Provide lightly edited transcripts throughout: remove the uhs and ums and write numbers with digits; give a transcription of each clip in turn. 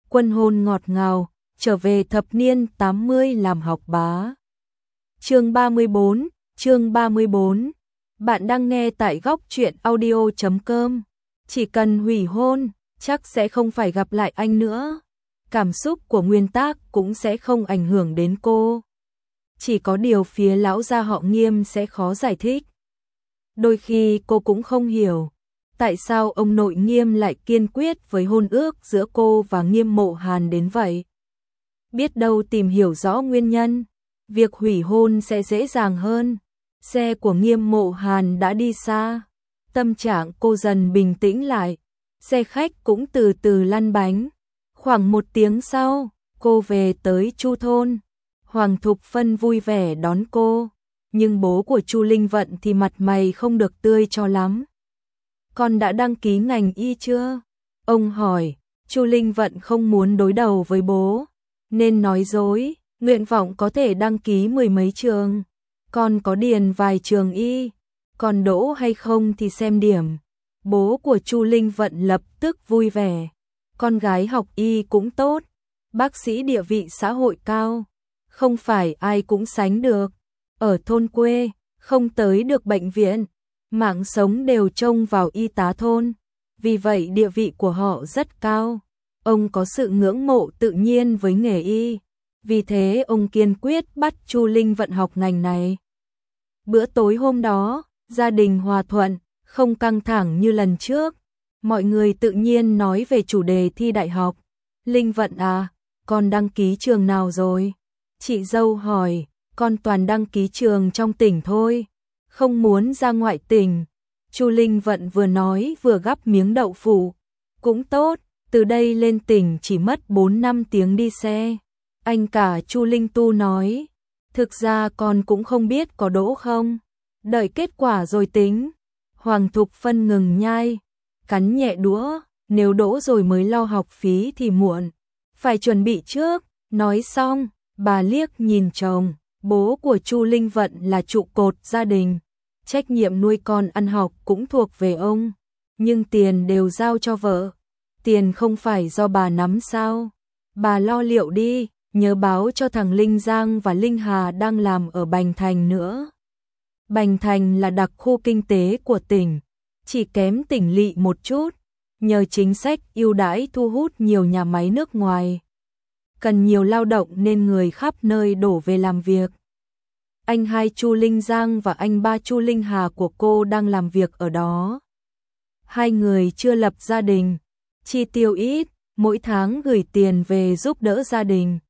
Quân hôn ngọt ngào, trở về thập niên 80 làm học bá. Chương 34. Bạn đang nghe tại góc truyện audio.com. Chỉ cần hủy hôn, chắc sẽ không phải gặp lại anh nữa. Cảm xúc của Nguyên Tác cũng sẽ không ảnh hưởng đến cô. Chỉ có điều phía lão gia họ Nghiêm sẽ khó giải thích. Đôi khi cô cũng không hiểu tại sao ông nội Nghiêm lại kiên quyết với hôn ước giữa cô và Nghiêm Mộ Hàn đến vậy. Biết đâu tìm hiểu rõ nguyên nhân, việc hủy hôn sẽ dễ dàng hơn. Xe của Nghiêm Mộ Hàn đã đi xa, tâm trạng cô dần bình tĩnh lại. Xe khách cũng từ từ lăn bánh. Khoảng 1 tiếng sau, cô về tới Chu thôn. Hoàng Thục Phân vui vẻ đón cô, nhưng bố của Chu Linh Vận thì mặt mày không được tươi cho lắm. Con đã đăng ký ngành y chưa? Ông hỏi. Chu Linh Vận không muốn đối đầu với bố, nên nói dối, nguyện vọng có thể đăng ký 10 mấy trường. Con có điền vài trường y, còn đỗ hay không thì xem điểm. Bố của Chu Linh Vận lập tức vui vẻ. Con gái học y cũng tốt, bác sĩ địa vị xã hội cao, không phải ai cũng sánh được. Ở thôn quê, không tới được bệnh viện, mạng sống đều trông vào y tá thôn, vì vậy địa vị của họ rất cao. Ông có sự ngưỡng mộ tự nhiên với nghề y, vì thế ông kiên quyết bắt Chu Linh Vận học ngành này. Bữa tối hôm đó, gia đình hòa thuận, không căng thẳng như lần trước. Mọi người tự nhiên nói về chủ đề thi đại học. Linh Vận à, con đăng ký trường nào rồi? Chị dâu hỏi. Con toàn đăng ký trường trong tỉnh thôi, không muốn ra ngoại tỉnh. Chu Linh Vận vừa nói vừa gắp miếng đậu phụ. Cũng tốt, từ đây lên tỉnh chỉ mất 4-5 tiếng đi xe. Anh cả Chu Linh Tu nói. Thực ra con cũng không biết có đỗ không, đợi kết quả rồi tính. Hoàng Thục Phân ngừng nhai, cắn nhẹ đũa. Nếu đỗ rồi mới lo học phí thì muộn, phải chuẩn bị trước. Nói xong, bà liếc nhìn chồng. Bố của Chu Linh Vận là trụ cột gia đình, trách nhiệm nuôi con ăn học cũng thuộc về ông, nhưng tiền đều giao cho vợ. Tiền không phải do bà nắm sao? Bà lo liệu đi, nhớ báo cho thằng Linh Giang và Linh Hà đang làm ở Bành Thành nữa. Bành Thành là đặc khu kinh tế của tỉnh, chỉ kém tỉnh lỵ một chút, nhờ chính sách ưu đãi thu hút nhiều nhà máy nước ngoài. Cần nhiều lao động nên người khắp nơi đổ về làm việc. Anh hai Chu Linh Giang và anh ba Chu Linh Hà của cô đang làm việc ở đó. Hai người chưa lập gia đình, chi tiêu ít, mỗi tháng gửi tiền về giúp đỡ gia đình.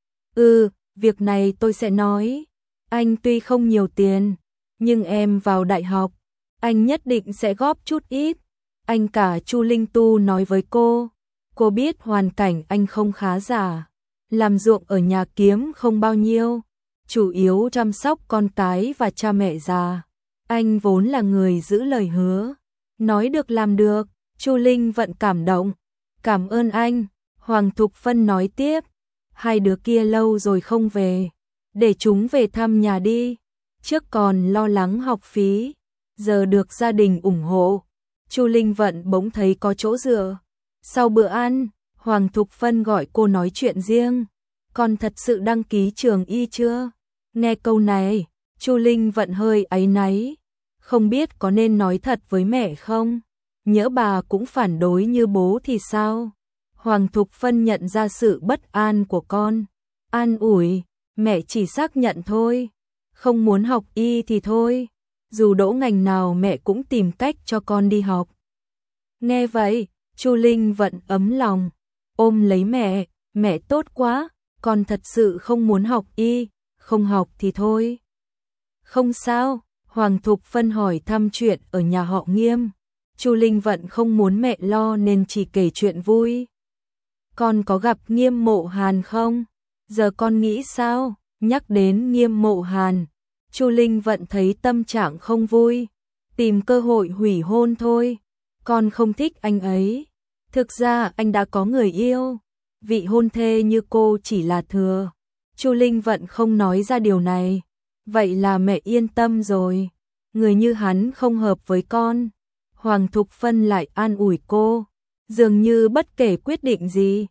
Việc này tôi sẽ nói. Anh tuy không nhiều tiền, nhưng em vào đại học, anh nhất định sẽ góp chút ít. Anh cả Chu Linh Tu nói với cô. Cô biết hoàn cảnh anh không khá giả, làm ruộng ở nhà kiếm không bao nhiêu, chủ yếu chăm sóc con cái và cha mẹ già. Anh vốn là người giữ lời hứa, nói được làm được. Chu Linh Vận cảm động. Cảm ơn anh. Hoàng Thục Phân nói tiếp. Hai đứa kia lâu rồi không về, để chúng về thăm nhà đi. Trước còn lo lắng học phí, giờ được gia đình ủng hộ. Chu Linh Vận bỗng thấy có chỗ dựa. Sau bữa ăn, Hoàng Thục Phân gọi cô nói chuyện riêng. Con thật sự đăng ký trường y chưa? Nghe câu này, Chu Linh Vận hơi áy náy, không biết có nên nói thật với mẹ không? Nhỡ bà cũng phản đối như bố thì sao? Hoàng Thục Phân nhận ra sự bất an của con, an ủi, mẹ chỉ xác nhận thôi, không muốn học y thì thôi, dù đỗ ngành nào mẹ cũng tìm cách cho con đi học. Nghe vậy, Chu Linh Vận ấm lòng, ôm lấy mẹ tốt quá, con thật sự không muốn học y, không học thì thôi. Không sao, Hoàng Thục Phân hỏi thăm chuyện ở nhà họ Nghiêm. Chu Linh Vận không muốn mẹ lo nên chỉ kể chuyện vui. Con có gặp Nghiêm Mộ Hàn không? Giờ con nghĩ sao? Nhắc đến Nghiêm Mộ Hàn, Chu Linh Vận thấy tâm trạng không vui, tìm cơ hội hủy hôn thôi. Con không thích anh ấy. Thực ra anh đã có người yêu, vị hôn thê như cô chỉ là thừa. Chu Linh Vận không nói ra điều này. Vậy là mẹ yên tâm rồi, người như hắn không hợp với con. Hoàng Thục Phân lại an ủi cô, dường như bất kể quyết định gì,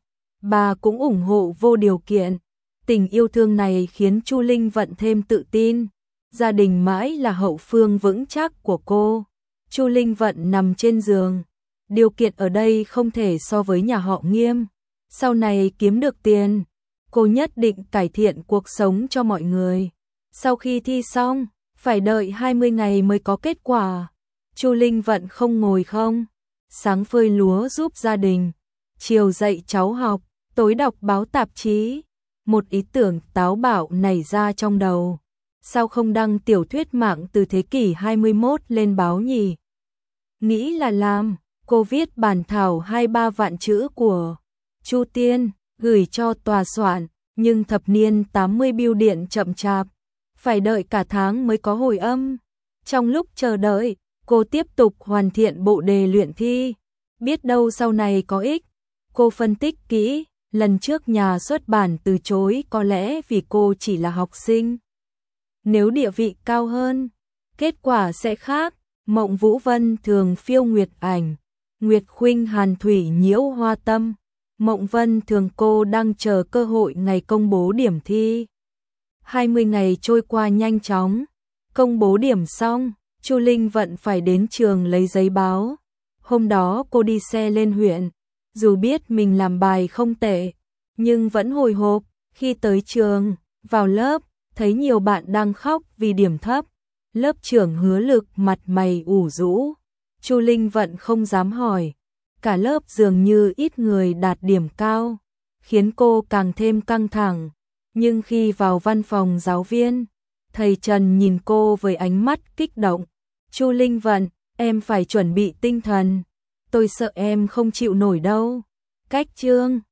bà cũng ủng hộ vô điều kiện. Tình yêu thương này khiến Chu Linh Vận thêm tự tin, gia đình mãi là hậu phương vững chắc của cô. Chu Linh Vận nằm trên giường, điều kiện ở đây không thể so với nhà họ Nghiêm. Sau này kiếm được tiền, cô nhất định cải thiện cuộc sống cho mọi người. Sau khi thi xong, phải đợi 20 ngày mới có kết quả. Chu Linh Vận không ngồi không, sáng phơi lúa giúp gia đình, chiều dạy cháu học, tối đọc báo tạp chí. Một ý tưởng táo bạo nảy ra trong đầu. Sao không đăng tiểu thuyết mạng từ thế kỷ 21 lên báo nhỉ? Nghĩ là làm, cô viết bản thảo 2-3 vạn chữ của Chu Tiên, gửi cho tòa soạn, nhưng thập niên 80 bưu điện chậm chạp, phải đợi cả tháng mới có hồi âm. Trong lúc chờ đợi, cô tiếp tục hoàn thiện bộ đề luyện thi, biết đâu sau này có ích. Cô phân tích kỹ, lần trước nhà xuất bản từ chối có lẽ vì cô chỉ là học sinh. Nếu địa vị cao hơn, kết quả sẽ khác. Mộng Vũ Vân thường phiêu nguyệt ảnh, Nguyệt Khuynh hàn thủy nhiễu hoa tâm. Mộng Vân thường cô đang chờ cơ hội ngày công bố điểm thi. 20 ngày trôi qua nhanh chóng, công bố điểm xong, Chu Linh Vận phải đến trường lấy giấy báo. Hôm đó cô đi xe lên huyện, dù biết mình làm bài không tệ, nhưng vẫn hồi hộp. Khi tới trường, vào lớp, thấy nhiều bạn đang khóc vì điểm thấp. Lớp trưởng Hứa Lực mặt mày ủ rũ. Chu Linh Vận không dám hỏi. Cả lớp dường như ít người đạt điểm cao, khiến cô càng thêm căng thẳng. Nhưng khi vào văn phòng giáo viên, thầy Trần nhìn cô với ánh mắt kích động. Chu Linh Vận, em phải chuẩn bị tinh thần. Tôi sợ em không chịu nổi đâu. Cách chương